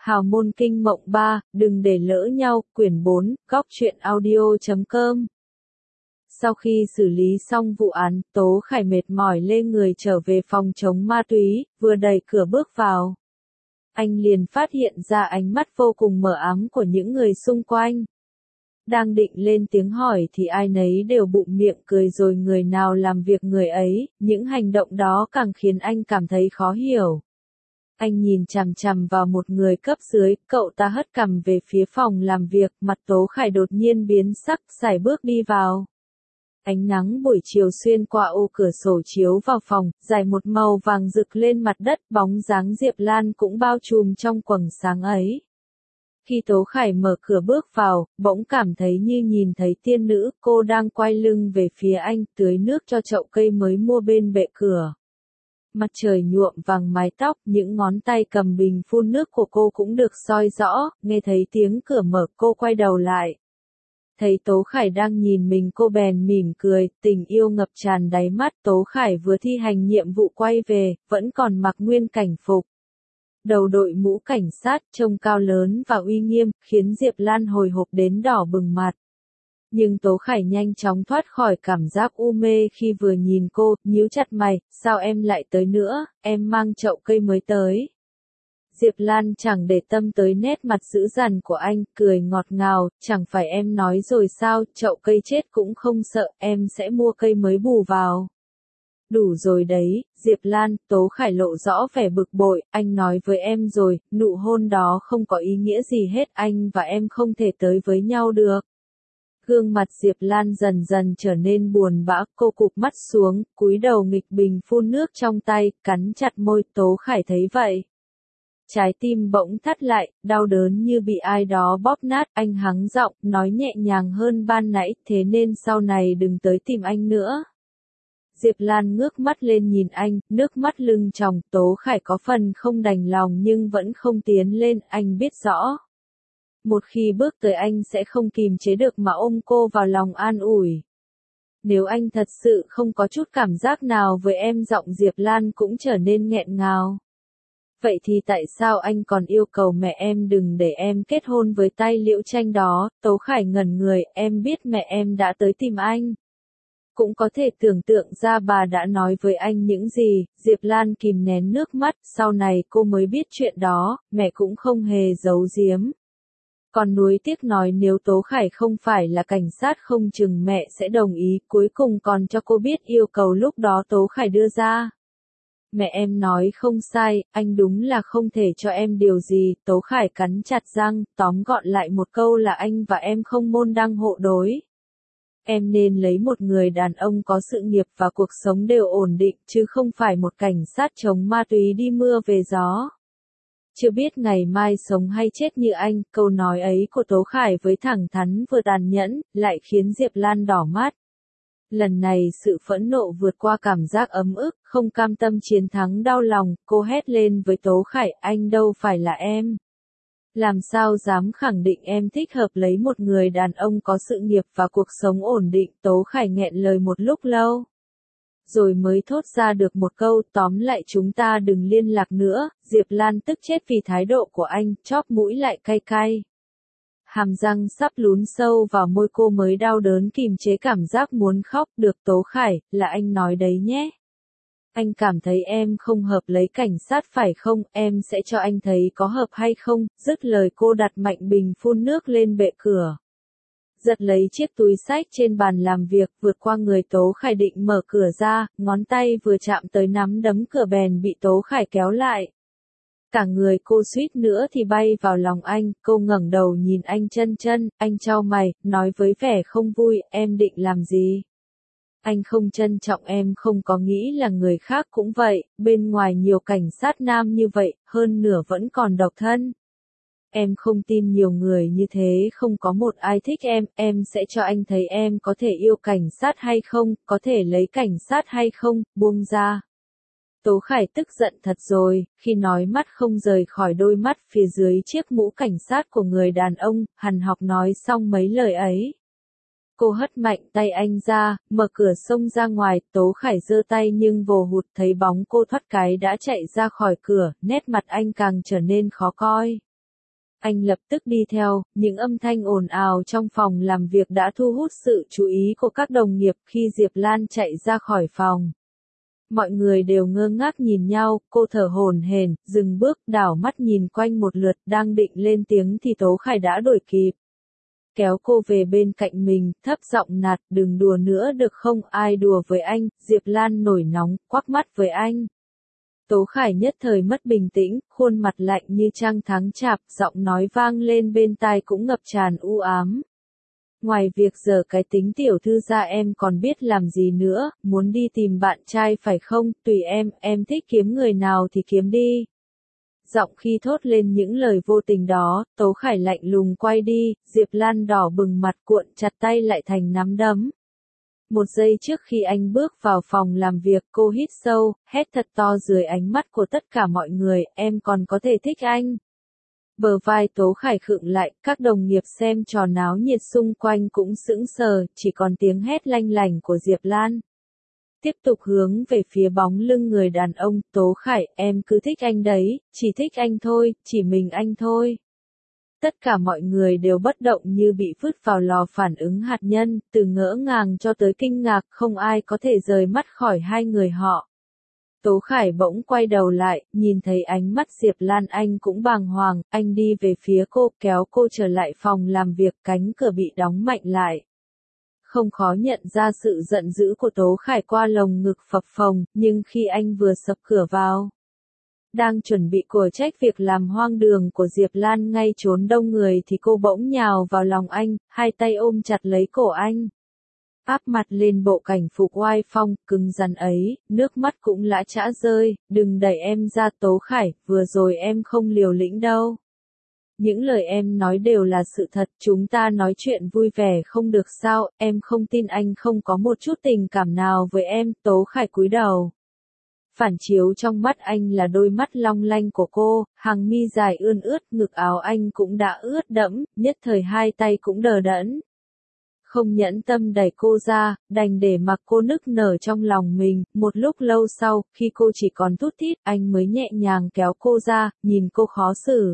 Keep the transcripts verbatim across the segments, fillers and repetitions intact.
Hào môn kinh mộng ba, đừng để lỡ nhau, quyển bốn, góc truyện audio chấm com. Sau khi xử lý xong vụ án, Tố Khải mệt mỏi lê người trở về phòng chống ma túy, vừa đẩy cửa bước vào. Anh liền phát hiện ra ánh mắt vô cùng mờ ám của những người xung quanh. Đang định lên tiếng hỏi thì ai nấy đều bụm miệng cười rồi người nào làm việc người ấy, những hành động đó càng khiến anh cảm thấy khó hiểu. Anh nhìn chằm chằm vào một người cấp dưới, cậu ta hất cằm về phía phòng làm việc, mặt Tố Khải đột nhiên biến sắc, sải bước đi vào. Ánh nắng buổi chiều xuyên qua ô cửa sổ chiếu vào phòng, dài một màu vàng rực lên mặt đất, bóng dáng Diệp Lan cũng bao trùm trong quầng sáng ấy. Khi Tố Khải mở cửa bước vào, bỗng cảm thấy như nhìn thấy tiên nữ, cô đang quay lưng về phía anh, tưới nước cho chậu cây mới mua bên bệ cửa. Mặt trời nhuộm vàng mái tóc, những ngón tay cầm bình phun nước của cô cũng được soi rõ, nghe thấy tiếng cửa mở cô quay đầu lại. Thấy Tố Khải đang nhìn mình cô bèn mỉm cười, tình yêu ngập tràn đáy mắt. Tố Khải vừa thi hành nhiệm vụ quay về, vẫn còn mặc nguyên cảnh phục. Đầu đội mũ cảnh sát, trông cao lớn và uy nghiêm, khiến Diệp Lan hồi hộp đến đỏ bừng mặt. Nhưng Tố Khải nhanh chóng thoát khỏi cảm giác u mê khi vừa nhìn cô, nhíu chặt mày, sao em lại tới nữa, em mang chậu cây mới tới. Diệp Lan chẳng để tâm tới nét mặt dữ dằn của anh, cười ngọt ngào, chẳng phải em nói rồi sao, chậu cây chết cũng không sợ, em sẽ mua cây mới bù vào. Đủ rồi đấy, Diệp Lan, Tố Khải lộ rõ vẻ bực bội, anh nói với em rồi, nụ hôn đó không có ý nghĩa gì hết, anh và em không thể tới với nhau được. Gương mặt Diệp Lan dần dần trở nên buồn bã, cô cụp mắt xuống, cúi đầu nghịch bình phun nước trong tay, cắn chặt môi. Tố Khải thấy vậy. Trái tim bỗng thắt lại, đau đớn như bị ai đó bóp nát, anh hắng giọng, nói nhẹ nhàng hơn ban nãy, thế nên sau này đừng tới tìm anh nữa. Diệp Lan ngước mắt lên nhìn anh, nước mắt lưng tròng, Tố Khải có phần không đành lòng nhưng vẫn không tiến lên, anh biết rõ. Một khi bước tới anh sẽ không kìm chế được mà ôm cô vào lòng an ủi. Nếu anh thật sự không có chút cảm giác nào với em, giọng Diệp Lan cũng trở nên nghẹn ngào. Vậy thì tại sao anh còn yêu cầu mẹ em đừng để em kết hôn với tay Liễu Tranh đó? Tố Khải ngẩn người, em biết mẹ em đã tới tìm anh. Cũng có thể tưởng tượng ra bà đã nói với anh những gì. Diệp Lan kìm nén nước mắt, sau này cô mới biết chuyện đó, mẹ cũng không hề giấu giếm. Còn nuối tiếc nói nếu Tố Khải không phải là cảnh sát không chừng mẹ sẽ đồng ý, cuối cùng còn cho cô biết yêu cầu lúc đó Tố Khải đưa ra. Mẹ em nói không sai, anh đúng là không thể cho em điều gì. Tố Khải cắn chặt răng, tóm gọn lại một câu là anh và em không môn đăng hộ đối. Em nên lấy một người đàn ông có sự nghiệp và cuộc sống đều ổn định, chứ không phải một cảnh sát chống ma túy đi mưa về gió. Chưa biết ngày mai sống hay chết như anh, câu nói ấy của Tố Khải với thẳng thắn vừa tàn nhẫn, lại khiến Diệp Lan đỏ mắt. Lần này sự phẫn nộ vượt qua cảm giác ấm ức, không cam tâm chiến thắng đau lòng, cô hét lên với Tố Khải, anh đâu phải là em. Làm sao dám khẳng định em thích hợp lấy một người đàn ông có sự nghiệp và cuộc sống ổn định. Tố Khải nghẹn lời một lúc lâu. Rồi mới thốt ra được một câu, tóm lại chúng ta đừng liên lạc nữa. Diệp Lan tức chết vì thái độ của anh, chóp mũi lại cay cay. Hàm răng sắp lún sâu vào môi cô mới đau đớn kìm chế cảm giác muốn khóc. Được Tố Khải, là anh nói đấy nhé. Anh cảm thấy em không hợp lấy cảnh sát phải không, em sẽ cho anh thấy có hợp hay không. Dứt lời cô đặt mạnh bình phun nước lên bệ cửa. Giật lấy chiếc túi xách trên bàn làm việc, vượt qua người Tố Khải định mở cửa ra, ngón tay vừa chạm tới nắm đấm cửa bèn bị Tố Khải kéo lại. Cả người cô suýt nữa thì bay vào lòng anh, cô ngẩng đầu nhìn anh chân chân, anh chau mày, nói với vẻ không vui, em định làm gì? Anh không trân trọng em, không có nghĩ là người khác cũng vậy, bên ngoài nhiều cảnh sát nam như vậy, hơn nửa vẫn còn độc thân. Em không tin nhiều người như thế không có một ai thích em, em sẽ cho anh thấy em có thể yêu cảnh sát hay không, có thể lấy cảnh sát hay không, buông ra. Tố Khải tức giận thật rồi, khi nói mắt không rời khỏi đôi mắt phía dưới chiếc mũ cảnh sát của người đàn ông, hằn học nói xong mấy lời ấy. Cô hất mạnh tay anh ra, mở cửa xông ra ngoài, Tố Khải giơ tay nhưng vồ hụt thấy bóng cô thoát cái đã chạy ra khỏi cửa, nét mặt anh càng trở nên khó coi. Anh lập tức đi theo, những âm thanh ồn ào trong phòng làm việc đã thu hút sự chú ý của các đồng nghiệp khi Diệp Lan chạy ra khỏi phòng. Mọi người đều ngơ ngác nhìn nhau, cô thở hổn hển, dừng bước, đảo mắt nhìn quanh một lượt, đang định lên tiếng thì Tố Khải đã đuổi kịp. Kéo cô về bên cạnh mình, thấp giọng nạt, đừng đùa nữa được không, ai đùa với anh, Diệp Lan nổi nóng, quắc mắt với anh. Tố Khải nhất thời mất bình tĩnh, khuôn mặt lạnh như trăng tháng chạp, giọng nói vang lên bên tai cũng ngập tràn u ám. Ngoài việc giở cái tính tiểu thư ra em còn biết làm gì nữa, muốn đi tìm bạn trai phải không, tùy em, em thích kiếm người nào thì kiếm đi. Giọng khi thốt lên những lời vô tình đó, Tố Khải lạnh lùng quay đi, Diệp Lan đỏ bừng mặt cuộn chặt tay lại thành nắm đấm. Một giây trước khi anh bước vào phòng làm việc cô hít sâu, hét thật to dưới ánh mắt của tất cả mọi người, em còn có thể thích anh. Bờ vai Tố Khải khựng lại, các đồng nghiệp xem trò náo nhiệt xung quanh cũng sững sờ, chỉ còn tiếng hét lanh lảnh của Diệp Lan. Tiếp tục hướng về phía bóng lưng người đàn ông, Tố Khải, em cứ thích anh đấy, chỉ thích anh thôi, chỉ mình anh thôi. Tất cả mọi người đều bất động như bị vứt vào lò phản ứng hạt nhân, từ ngỡ ngàng cho tới kinh ngạc, không ai có thể rời mắt khỏi hai người họ. Tố Khải bỗng quay đầu lại, nhìn thấy ánh mắt Diệp Lan anh cũng bàng hoàng, anh đi về phía cô, kéo cô trở lại phòng làm việc, cánh cửa bị đóng mạnh lại. Không khó nhận ra sự giận dữ của Tố Khải qua lồng ngực phập phồng, nhưng khi anh vừa sập cửa vào, đang chuẩn bị của trách việc làm hoang đường của Diệp Lan ngay trốn đông người thì cô bỗng nhào vào lòng anh, hai tay ôm chặt lấy cổ anh. Áp mặt lên bộ cảnh phục oai phong, cứng rắn ấy, nước mắt cũng lã chã rơi, đừng đẩy em ra Tố Khải, vừa rồi em không liều lĩnh đâu. Những lời em nói đều là sự thật, chúng ta nói chuyện vui vẻ không được sao, em không tin anh không có một chút tình cảm nào với em, Tố Khải cúi đầu. Phản chiếu trong mắt anh là đôi mắt long lanh của cô, hàng mi dài ươn ướt, ngực áo anh cũng đã ướt đẫm, nhất thời hai tay cũng đờ đẫn. Không nhẫn tâm đẩy cô ra, đành để mặc cô nức nở trong lòng mình, một lúc lâu sau, khi cô chỉ còn thút thít, anh mới nhẹ nhàng kéo cô ra, nhìn cô khó xử.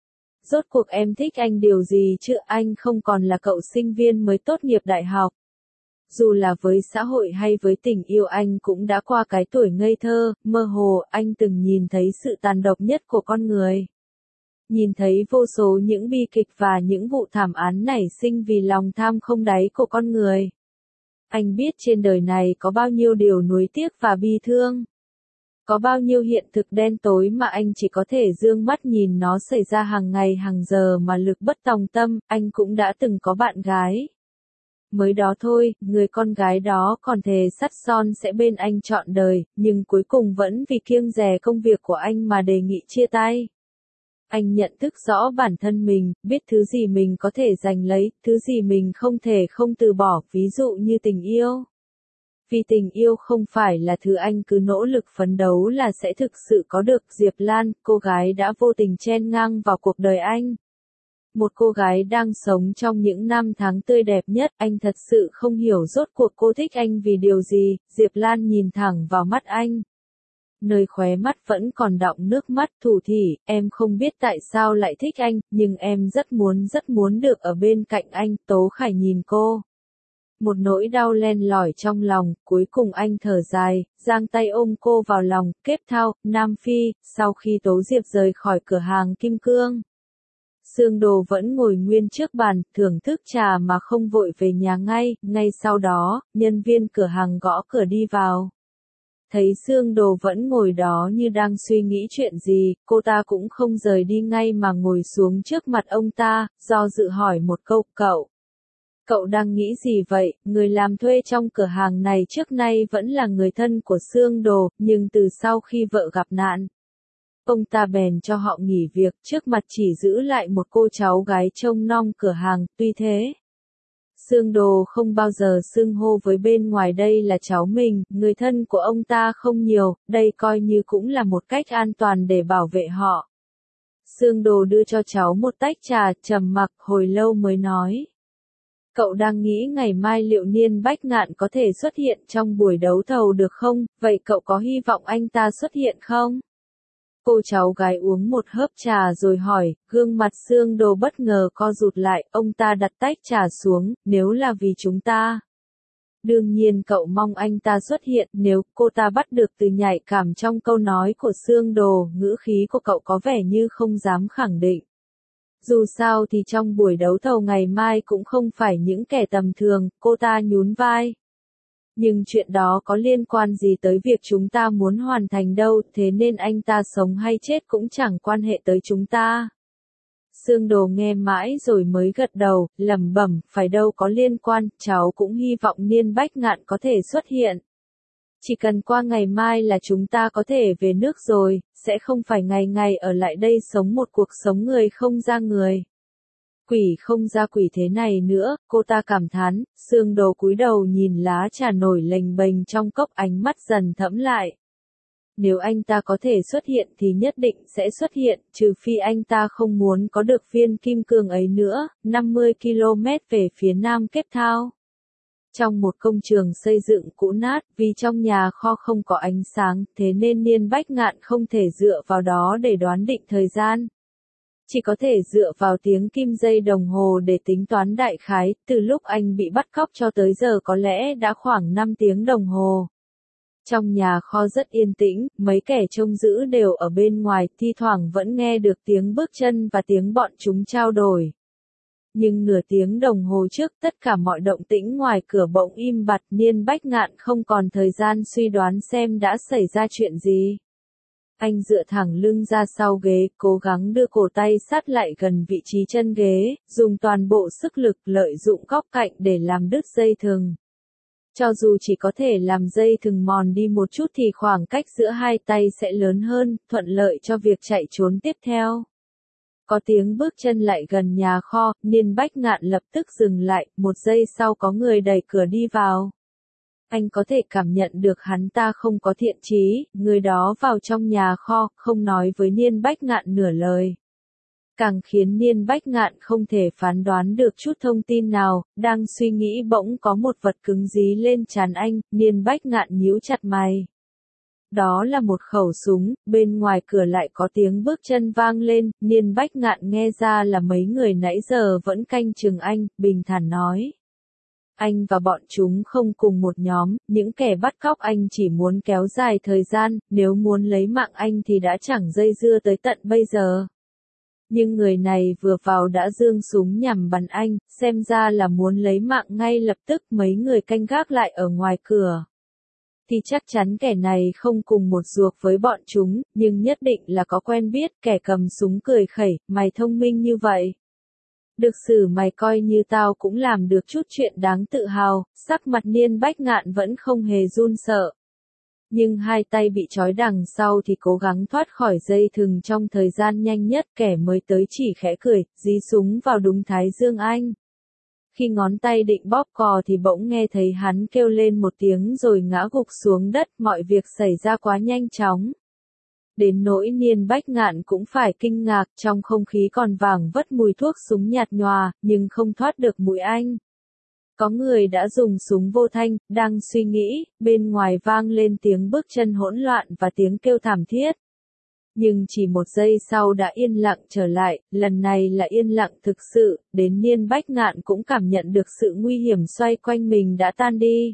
Rốt cuộc em thích anh điều gì chứ, anh không còn là cậu sinh viên mới tốt nghiệp đại học. Dù là với xã hội hay với tình yêu anh cũng đã qua cái tuổi ngây thơ, mơ hồ, anh từng nhìn thấy sự tàn độc nhất của con người. Nhìn thấy vô số những bi kịch và những vụ thảm án nảy sinh vì lòng tham không đáy của con người. Anh biết trên đời này có bao nhiêu điều nuối tiếc và bi thương. Có bao nhiêu hiện thực đen tối mà anh chỉ có thể dương mắt nhìn nó xảy ra hàng ngày hàng giờ mà lực bất tòng tâm, anh cũng đã từng có bạn gái. Mới đó thôi, người con gái đó còn thề sắt son sẽ bên anh trọn đời, nhưng cuối cùng vẫn vì kiêng dè công việc của anh mà đề nghị chia tay. Anh nhận thức rõ bản thân mình, biết thứ gì mình có thể giành lấy, thứ gì mình không thể không từ bỏ, ví dụ như tình yêu. Vì tình yêu không phải là thứ anh cứ nỗ lực phấn đấu là sẽ thực sự có được. Diệp Lan, cô gái đã vô tình chen ngang vào cuộc đời anh. Một cô gái đang sống trong những năm tháng tươi đẹp nhất, anh thật sự không hiểu rốt cuộc cô thích anh vì điều gì. Diệp Lan nhìn thẳng vào mắt anh. Nơi khóe mắt vẫn còn đọng nước mắt, thủ thỉ, em không biết tại sao lại thích anh, nhưng em rất muốn rất muốn được ở bên cạnh anh. Tố Khải nhìn cô. Một nỗi đau len lỏi trong lòng, cuối cùng anh thở dài, giang tay ôm cô vào lòng, Cape Town, Nam Phi, sau khi Tố Diệp rời khỏi cửa hàng kim cương. Sương Đồ vẫn ngồi nguyên trước bàn, thưởng thức trà mà không vội về nhà ngay, ngay sau đó, nhân viên cửa hàng gõ cửa đi vào. Thấy Sương Đồ vẫn ngồi đó như đang suy nghĩ chuyện gì, cô ta cũng không rời đi ngay mà ngồi xuống trước mặt ông ta, do dự hỏi một câu, cậu. Cậu đang nghĩ gì vậy? Người làm thuê trong cửa hàng này trước nay vẫn là người thân của Sương Đồ, nhưng từ sau khi vợ gặp nạn, ông ta bèn cho họ nghỉ việc, trước mặt chỉ giữ lại một cô cháu gái trông nom cửa hàng, tuy thế. Sương Đồ không bao giờ xưng hô với bên ngoài đây là cháu mình, người thân của ông ta không nhiều, đây coi như cũng là một cách an toàn để bảo vệ họ. Sương Đồ đưa cho cháu một tách trà, trầm mặc hồi lâu mới nói. Cậu đang nghĩ ngày mai liệu Niên Bách Ngạn có thể xuất hiện trong buổi đấu thầu được không, vậy cậu có hy vọng anh ta xuất hiện không? Cô cháu gái uống một hớp trà rồi hỏi, gương mặt Sương Đồ bất ngờ co rụt lại, ông ta đặt tách trà xuống, nếu là vì chúng ta. Đương nhiên cậu mong anh ta xuất hiện, nếu cô ta bắt được từ nhạy cảm trong câu nói của Sương Đồ, ngữ khí của cậu có vẻ như không dám khẳng định. Dù sao thì trong buổi đấu thầu ngày mai cũng không phải những kẻ tầm thường, cô ta nhún vai. Nhưng chuyện đó có liên quan gì tới việc chúng ta muốn hoàn thành đâu, thế nên anh ta sống hay chết cũng chẳng quan hệ tới chúng ta. Sương Đồ nghe mãi rồi mới gật đầu, lẩm bẩm, phải đâu có liên quan, cháu cũng hy vọng Niên Bách Ngạn có thể xuất hiện. Chỉ cần qua ngày mai là chúng ta có thể về nước rồi, sẽ không phải ngày ngày ở lại đây sống một cuộc sống người không ra người. Quỷ không ra quỷ thế này nữa, cô ta cảm thán. Sương Đồ cúi đầu nhìn lá trà nổi lềnh bềnh trong cốc, ánh mắt dần thẫm lại. Nếu anh ta có thể xuất hiện thì nhất định sẽ xuất hiện, trừ phi anh ta không muốn có được viên kim cương ấy nữa. năm mươi ki lô mét về phía nam Cape Town. Trong một công trường xây dựng cũ nát, vì trong nhà kho không có ánh sáng, thế nên Niên Bách Ngạn không thể dựa vào đó để đoán định thời gian. Chỉ có thể dựa vào tiếng kim dây đồng hồ để tính toán đại khái, từ lúc anh bị bắt cóc cho tới giờ có lẽ đã khoảng năm tiếng đồng hồ. Trong nhà kho rất yên tĩnh, mấy kẻ trông giữ đều ở bên ngoài, thi thoảng vẫn nghe được tiếng bước chân và tiếng bọn chúng trao đổi. Nhưng nửa tiếng đồng hồ trước tất cả mọi động tĩnh ngoài cửa bỗng im bặt, Niên Bách Ngạn không còn thời gian suy đoán xem đã xảy ra chuyện gì. Anh dựa thẳng lưng ra sau ghế, cố gắng đưa cổ tay sát lại gần vị trí chân ghế, dùng toàn bộ sức lực lợi dụng góc cạnh để làm đứt dây thừng. Cho dù chỉ có thể làm dây thừng mòn đi một chút thì khoảng cách giữa hai tay sẽ lớn hơn, thuận lợi cho việc chạy trốn tiếp theo. Có tiếng bước chân lại gần nhà kho, Niên Bách Ngạn lập tức dừng lại, một giây sau có người đẩy cửa đi vào. Anh có thể cảm nhận được hắn ta không có thiện chí, người đó vào trong nhà kho, không nói với Niên Bách Ngạn nửa lời. Càng khiến Niên Bách Ngạn không thể phán đoán được chút thông tin nào, đang suy nghĩ bỗng có một vật cứng dí lên trán anh, Niên Bách Ngạn nhíu chặt mày. Đó là một khẩu súng, bên ngoài cửa lại có tiếng bước chân vang lên, Niên Bách Ngạn nghe ra là mấy người nãy giờ vẫn canh chừng anh, bình thản nói. Anh và bọn chúng không cùng một nhóm, những kẻ bắt cóc anh chỉ muốn kéo dài thời gian, nếu muốn lấy mạng anh thì đã chẳng dây dưa tới tận bây giờ. Nhưng người này vừa vào đã giương súng nhằm bắn anh, xem ra là muốn lấy mạng ngay lập tức. Mấy người canh gác lại ở ngoài cửa. Thì chắc chắn kẻ này không cùng một ruột với bọn chúng, nhưng nhất định là có quen biết. Kẻ cầm súng cười khẩy, mày thông minh như vậy. Được xử mày coi như tao cũng làm được chút chuyện đáng tự hào. Sắc mặt Niên Bách Ngạn vẫn không hề run sợ. Nhưng hai tay bị trói đằng sau thì cố gắng thoát khỏi dây thừng trong thời gian nhanh nhất. Kẻ mới tới chỉ khẽ cười, dí súng vào đúng thái dương anh. Khi ngón tay định bóp cò thì bỗng nghe thấy hắn kêu lên một tiếng rồi ngã gục xuống đất, mọi việc xảy ra quá nhanh chóng. Đến nỗi Niên Bách Ngạn cũng phải kinh ngạc, trong không khí còn vàng vất mùi thuốc súng nhạt nhòa, nhưng không thoát được mũi anh. Có người đã dùng súng vô thanh, đang suy nghĩ, bên ngoài vang lên tiếng bước chân hỗn loạn và tiếng kêu thảm thiết. Nhưng chỉ một giây sau đã yên lặng trở lại, lần này là yên lặng thực sự, đến Niên Bách Ngạn cũng cảm nhận được sự nguy hiểm xoay quanh mình đã tan đi.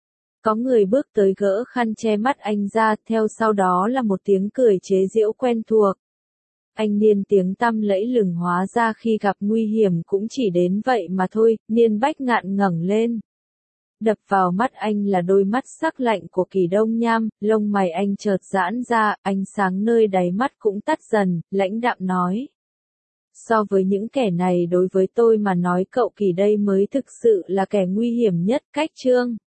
Có người bước tới gỡ khăn che mắt anh ra, theo sau đó là một tiếng cười chế giễu quen thuộc. Anh Niên tiếng tăm lẫy lừng hóa ra khi gặp nguy hiểm cũng chỉ đến vậy mà thôi. Niên Bách Ngạn ngẩng lên. Đập vào mắt anh là đôi mắt sắc lạnh của Kỳ Đông Nham, lông mày anh chợt giãn ra, ánh sáng nơi đáy mắt cũng tắt dần, lãnh đạm nói. So với những kẻ này đối với tôi mà nói cậu Kỳ đây mới thực sự là kẻ nguy hiểm nhất. Cách chương